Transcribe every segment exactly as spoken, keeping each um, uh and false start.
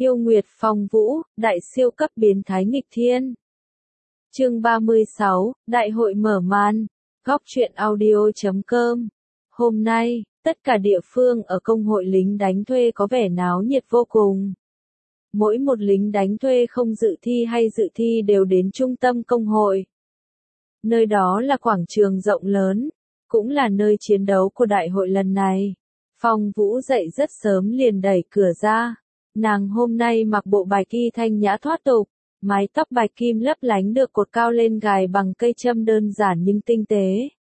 Yêu Nguyệt Phong Vũ, đại siêu cấp biến thái nghịch thiên. Chương ba mươi sáu, Đại hội mở màn. Góc truyện audio chấm com. Hôm nay, tất cả địa phương ở công hội lính đánh thuê có vẻ náo nhiệt vô cùng. Mỗi một lính đánh thuê không dự thi hay dự thi đều đến trung tâm công hội. Nơi đó là quảng trường rộng lớn, cũng là nơi chiến đấu của đại hội lần này. Phong Vũ dậy rất sớm liền đẩy cửa ra. Nàng hôm nay mặc bộ bài kỳ thanh nhã thoát tục, mái tóc bạch kim lấp lánh được cột cao lên gài bằng cây châm đơn giản nhưng tinh tế.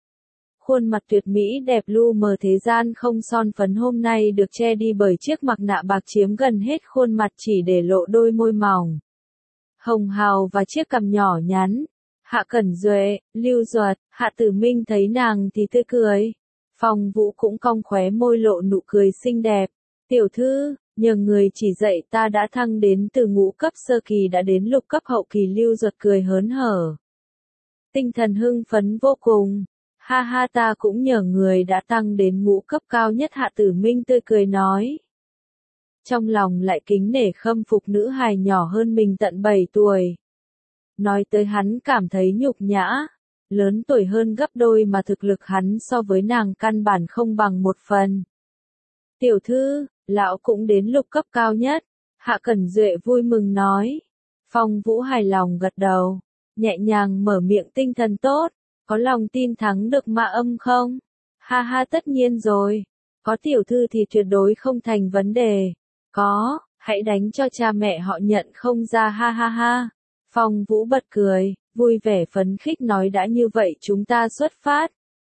Khuôn mặt tuyệt mỹ đẹp lu mờ thế gian không son phấn hôm nay được che đi bởi chiếc mặt nạ bạc chiếm gần hết khuôn mặt chỉ để lộ đôi môi mỏng hồng hào và chiếc cằm nhỏ nhắn. Hạ Cẩn Duệ, Lưu Duật, Hạ Tử Minh thấy nàng thì tươi cười. Phong Vũ cũng cong khóe môi lộ nụ cười xinh đẹp. Tiểu thư, nhờ người chỉ dạy ta đã thăng đến từ ngũ cấp sơ kỳ đã đến lục cấp hậu kỳ. Lưu Duật cười hớn hở. Tinh thần hưng phấn vô cùng. Ha ha, ta cũng nhờ người đã tăng đến ngũ cấp cao nhất. Hạ Tử Minh tươi cười nói. Trong lòng lại kính nể khâm phục nữ hài nhỏ hơn mình tận bảy tuổi. Nói tới hắn cảm thấy nhục nhã. Lớn tuổi hơn gấp đôi mà thực lực hắn so với nàng căn bản không bằng một phần. Tiểu thư, lão cũng đến lục cấp cao nhất. Hạ Cẩn Duệ vui mừng nói. Phong Vũ hài lòng gật đầu. Nhẹ nhàng mở miệng, tinh thần tốt. Có lòng tin thắng được Ma Âm không? Ha ha, tất nhiên rồi. Có tiểu thư thì tuyệt đối không thành vấn đề. Có, hãy đánh cho cha mẹ họ nhận không ra. Ha ha ha. Phong Vũ bật cười, vui vẻ phấn khích nói, đã như vậy chúng ta xuất phát.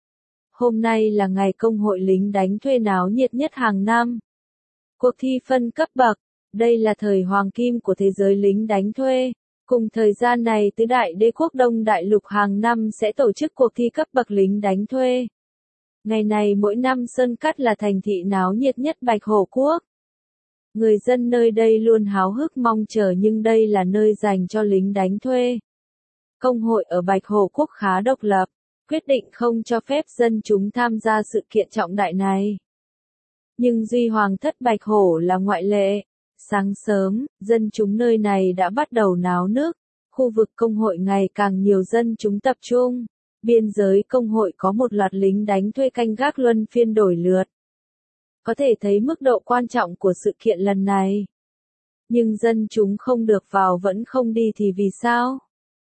Hôm nay là ngày công hội lính đánh thuê náo nhiệt nhất hàng năm. Cuộc thi phân cấp bậc, đây là thời hoàng kim của thế giới lính đánh thuê. Cùng thời gian này tứ đại đế quốc Đông Đại Lục hàng năm sẽ tổ chức cuộc thi cấp bậc lính đánh thuê. Ngày này mỗi năm Sơn Cát là thành thị náo nhiệt nhất Bạch Hổ Quốc. Người dân nơi đây luôn háo hức mong chờ, nhưng đây là nơi dành cho lính đánh thuê. Công hội ở Bạch Hổ Quốc khá độc lập, quyết định không cho phép dân chúng tham gia sự kiện trọng đại này. Nhưng Duy Hoàng thất Bạch Hổ là ngoại lệ. Sáng sớm, dân chúng nơi này đã bắt đầu náo nức. Khu vực công hội ngày càng nhiều dân chúng tập trung. Biên giới công hội có một loạt lính đánh thuê canh gác luân phiên đổi lượt. Có thể thấy mức độ quan trọng của sự kiện lần này. Nhưng dân chúng không được vào vẫn không đi thì vì sao?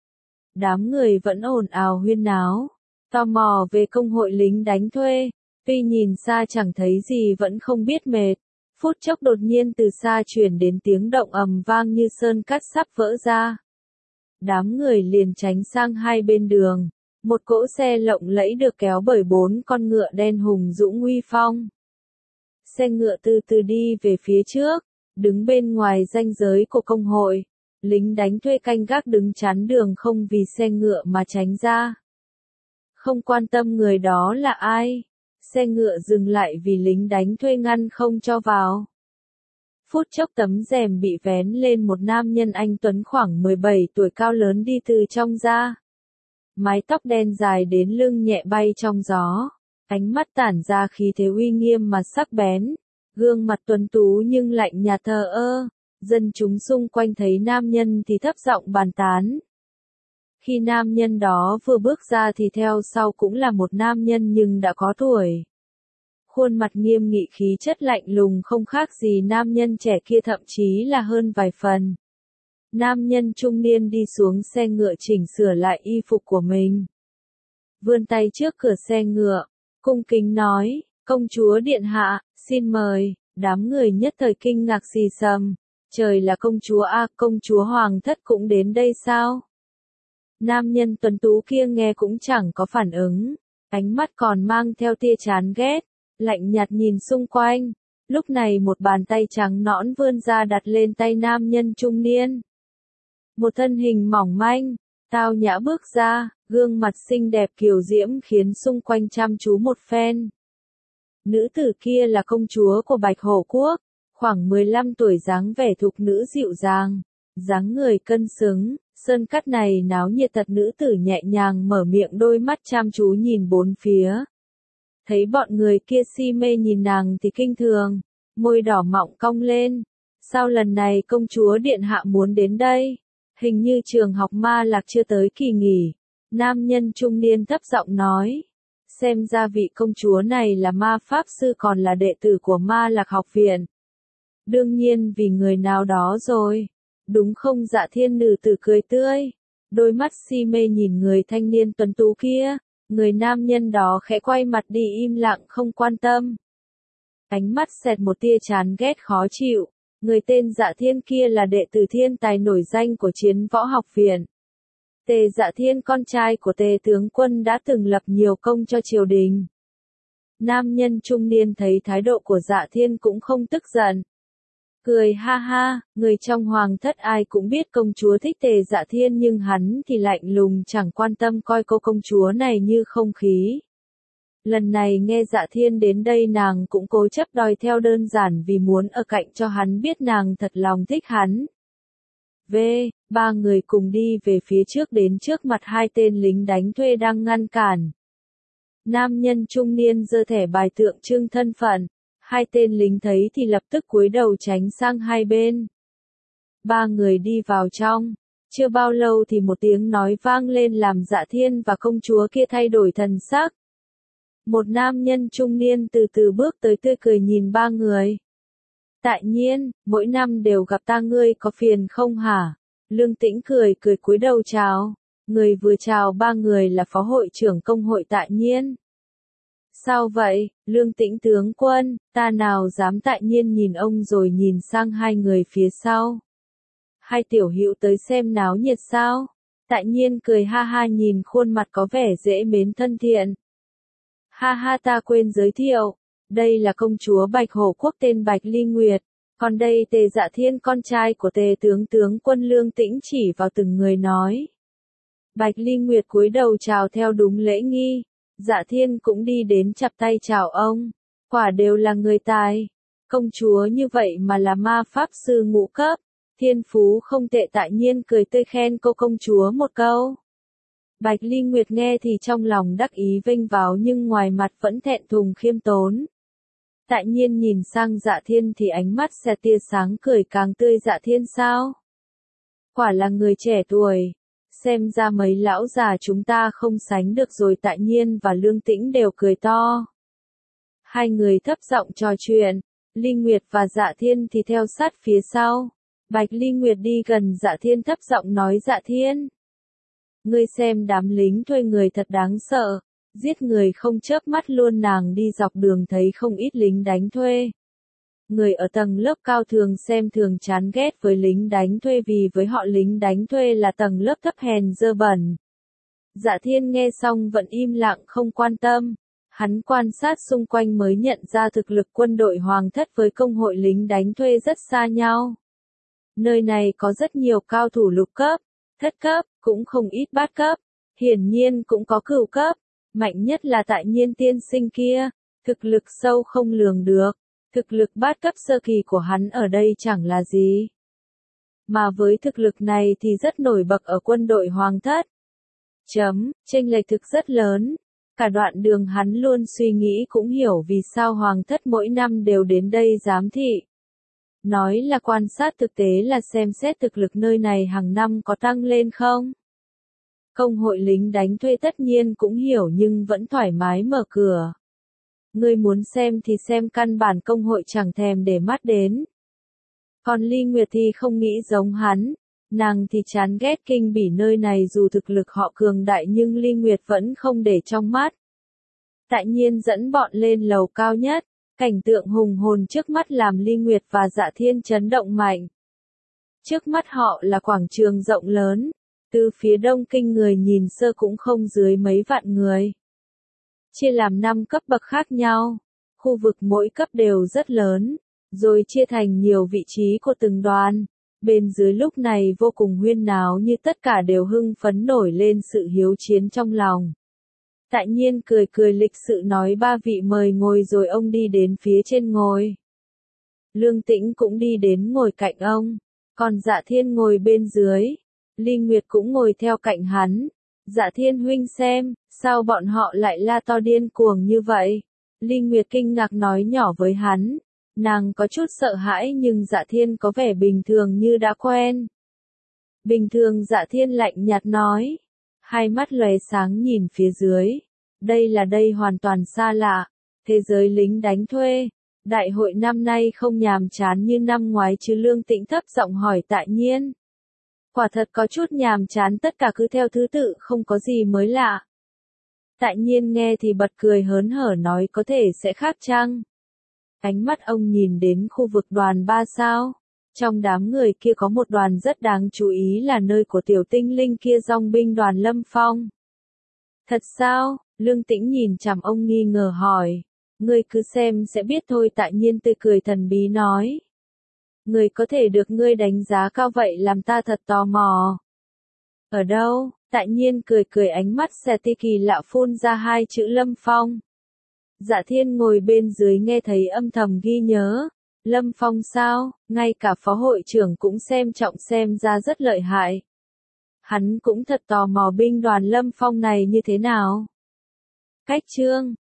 Đám người vẫn ồn ào huyên náo, tò mò về công hội lính đánh thuê. Tuy nhìn xa chẳng thấy gì vẫn không biết mệt. Phút chốc đột nhiên từ xa truyền đến tiếng động ầm vang như sơn cát sắp vỡ ra. Đám người liền tránh sang hai bên đường. Một cỗ xe lộng lẫy được kéo bởi bốn con ngựa đen hùng dũng uy phong. Xe ngựa từ từ đi về phía trước, đứng bên ngoài ranh giới của công hội. Lính đánh thuê canh gác đứng chắn đường không vì xe ngựa mà tránh ra. Không quan tâm người đó là ai. Xe ngựa dừng lại vì lính đánh thuê ngăn không cho vào. Phút chốc tấm rèm bị vén lên, một nam nhân anh tuấn khoảng mười bảy tuổi cao lớn đi từ trong ra. Mái tóc đen dài đến lưng nhẹ bay trong gió. Ánh mắt tản ra khí thế uy nghiêm mà sắc bén. Gương mặt tuấn tú nhưng lạnh nhạt thờ ơ. Dân chúng xung quanh thấy nam nhân thì thấp giọng bàn tán. Khi nam nhân đó vừa bước ra thì theo sau cũng là một nam nhân nhưng đã có tuổi. Khuôn mặt nghiêm nghị, khí chất lạnh lùng không khác gì nam nhân trẻ kia, thậm chí là hơn vài phần. Nam nhân trung niên đi xuống xe ngựa chỉnh sửa lại y phục của mình. Vươn tay trước cửa xe ngựa, cung kính nói, công chúa điện hạ, xin mời. Đám người nhất thời kinh ngạc xì xầm. Trời, là công chúa a, công chúa Hoàng thất cũng đến đây sao? Nam nhân tuấn tú kia nghe cũng chẳng có phản ứng, ánh mắt còn mang theo tia chán ghét, lạnh nhạt nhìn xung quanh. Lúc này một bàn tay trắng nõn vươn ra đặt lên tay nam nhân trung niên. Một thân hình mỏng manh, tao nhã bước ra, gương mặt xinh đẹp kiều diễm khiến xung quanh chăm chú một phen. Nữ tử kia là công chúa của Bạch Hổ Quốc, khoảng mười lăm tuổi, dáng vẻ thục nữ dịu dàng, dáng người cân xứng. Sơn Cát này náo nhiệt thật. Nữ tử nhẹ nhàng mở miệng, đôi mắt chăm chú nhìn bốn phía. Thấy bọn người kia si mê nhìn nàng thì kinh thường, môi đỏ mọng cong lên. Sao lần này công chúa điện hạ muốn đến đây? Hình như trường học Ma Lạc chưa tới kỳ nghỉ. Nam nhân trung niên thấp giọng nói. Xem ra vị công chúa này là ma pháp sư còn là đệ tử của Ma Lạc học viện. Đương nhiên vì người nào đó rồi. Đúng không? Dạ Thiên nữ tử cười tươi. Đôi mắt si mê nhìn người thanh niên tuấn tú kia. Người nam nhân đó khẽ quay mặt đi im lặng không quan tâm. Ánh mắt xẹt một tia chán ghét khó chịu. Người tên Dạ Thiên kia là đệ tử thiên tài nổi danh của Chiến Võ học viện. Tề Dạ Thiên con trai của Tề tướng quân đã từng lập nhiều công cho triều đình. Nam nhân trung niên thấy thái độ của Dạ Thiên cũng không tức giận. Cười ha ha, người trong hoàng thất ai cũng biết công chúa thích Tề Dạ Thiên nhưng hắn thì lạnh lùng chẳng quan tâm coi cô công chúa này như không khí. Lần này nghe Dạ Thiên đến đây nàng cũng cố chấp đòi theo đơn giản vì muốn ở cạnh cho hắn biết nàng thật lòng thích hắn. V, ba người cùng đi về phía trước đến trước mặt hai tên lính đánh thuê đang ngăn cản. Nam nhân trung niên giơ thẻ bài tượng trưng thân phận, hai tên lính thấy thì lập tức cúi đầu tránh sang hai bên. Ba người đi vào trong, chưa bao lâu thì một tiếng nói vang lên làm Dạ Thiên và công chúa kia thay đổi thần sắc. Một nam nhân trung niên từ từ bước tới tươi cười nhìn ba người. Tại nhiên, mỗi năm đều gặp ta ngươi có phiền không hả? Lương Tĩnh cười cười cúi đầu chào. Người vừa chào ba người là phó hội trưởng công hội Tại Nhiên. Sao vậy, Lương Tĩnh tướng quân, ta nào dám Tại Nhiên nhìn ông rồi nhìn sang hai người phía sau. Hai tiểu hữu tới xem náo nhiệt sao? Tại Nhiên cười ha ha nhìn khuôn mặt có vẻ dễ mến thân thiện. Ha ha ta quên giới thiệu, đây là công chúa Bạch Hổ Quốc tên Bạch Ly Nguyệt, còn đây Tề Dạ Thiên con trai của Tề tướng tướng quân. Lương Tĩnh chỉ vào từng người nói. Bạch Ly Nguyệt cúi đầu chào theo đúng lễ nghi, Dạ Thiên cũng đi đến chắp tay chào ông, quả đều là người tài, công chúa như vậy mà là ma pháp sư ngũ cấp, thiên phú không tệ. Tại Nhiên cười tươi khen cô công chúa một câu. Bạch Ly Nguyệt nghe thì trong lòng đắc ý vênh váo nhưng ngoài mặt vẫn thẹn thùng khiêm tốn. Tại Nhiên nhìn sang Dạ Thiên thì ánh mắt xẹt tia sáng cười càng tươi. Dạ Thiên sao? Quả là người trẻ tuổi. Xem ra mấy lão già chúng ta không sánh được rồi. Tại Nhiên và Lương Tĩnh đều cười to. Hai người thấp giọng trò chuyện. Ly Nguyệt và Dạ Thiên thì theo sát phía sau. Bạch Ly Nguyệt đi gần Dạ Thiên thấp giọng nói. Dạ Thiên, ngươi xem đám lính thuê người thật đáng sợ, giết người không chớp mắt luôn. Nàng đi dọc đường thấy không ít lính đánh thuê. Người ở tầng lớp cao thường xem thường chán ghét với lính đánh thuê vì với họ lính đánh thuê là tầng lớp thấp hèn dơ bẩn. Dạ Thiên nghe xong vẫn im lặng không quan tâm. Hắn quan sát xung quanh mới nhận ra thực lực quân đội hoàng thất với công hội lính đánh thuê rất xa nhau. Nơi này có rất nhiều cao thủ lục cấp, thất cấp, cũng không ít bát cấp, hiển nhiên cũng có cửu cấp, mạnh nhất là Tại Nhiên tiên sinh kia, thực lực sâu không lường được, thực lực bát cấp sơ kỳ của hắn ở đây chẳng là gì. Mà với thực lực này thì rất nổi bật ở quân đội hoàng thất. Chấm, chênh lệch thực rất lớn, cả đoạn đường hắn luôn suy nghĩ cũng hiểu vì sao hoàng thất mỗi năm đều đến đây giám thị. Nói là quan sát thực tế là xem xét thực lực nơi này hàng năm có tăng lên không. Công hội lính đánh thuê tất nhiên cũng hiểu nhưng vẫn thoải mái mở cửa. Ngươi muốn xem thì xem, căn bản công hội chẳng thèm để mắt đến. Còn Ly Nguyệt thì không nghĩ giống hắn, nàng thì chán ghét kinh bỉ nơi này dù thực lực họ cường đại nhưng Ly Nguyệt vẫn không để trong mắt. Tại Nhiên dẫn bọn lên lầu cao nhất. Cảnh tượng hùng hồn trước mắt làm Ly Nguyệt và Dạ Thiên chấn động mạnh. Trước mắt họ là quảng trường rộng lớn, từ phía đông kinh người nhìn sơ cũng không dưới mấy vạn người. Chia làm năm cấp bậc khác nhau, khu vực mỗi cấp đều rất lớn, rồi chia thành nhiều vị trí của từng đoàn. Bên dưới lúc này vô cùng huyên náo như tất cả đều hưng phấn nổi lên sự hiếu chiến trong lòng. Tại Nhiên cười cười lịch sự nói ba vị mời ngồi rồi ông đi đến phía trên ngồi. Lương Tĩnh cũng đi đến ngồi cạnh ông, còn Dạ Thiên ngồi bên dưới. Ly Nguyệt cũng ngồi theo cạnh hắn. Dạ Thiên huynh xem, sao bọn họ lại la to điên cuồng như vậy? Ly Nguyệt kinh ngạc nói nhỏ với hắn. Nàng có chút sợ hãi nhưng Dạ Thiên có vẻ bình thường như đã quen. Bình thường Dạ Thiên lạnh nhạt nói. Hai mắt lóe sáng nhìn phía dưới. Đây là đây hoàn toàn xa lạ. Thế giới lính đánh thuê. Đại hội năm nay không nhàm chán như năm ngoái chứ? Lương Tĩnh thấp giọng hỏi Tại Nhiên. Quả thật có chút nhàm chán, tất cả cứ theo thứ tự, không có gì mới lạ. Tại Nhiên nghe thì bật cười hớn hở nói có thể sẽ khác chăng? Ánh mắt ông nhìn đến khu vực đoàn ba sao. Trong đám người kia có một đoàn rất đáng chú ý là nơi của tiểu tinh linh kia, dòng binh đoàn Lâm Phong. Thật sao? Lương Tĩnh nhìn chằm ông nghi ngờ hỏi. Ngươi cứ xem sẽ biết thôi. Tại Nhiên tươi cười thần bí nói. Người có thể được ngươi đánh giá cao vậy làm ta thật tò mò. Ở đâu? Tại Nhiên cười cười, ánh mắt xẹt tia kỳ lạ phun ra hai chữ Lâm Phong. Dạ Thiên ngồi bên dưới nghe thấy âm thầm ghi nhớ. Lâm Phong sao? Ngay cả phó hội trưởng cũng xem trọng, xem ra rất lợi hại. Hắn cũng thật tò mò binh đoàn Lâm Phong này như thế nào. Cách chương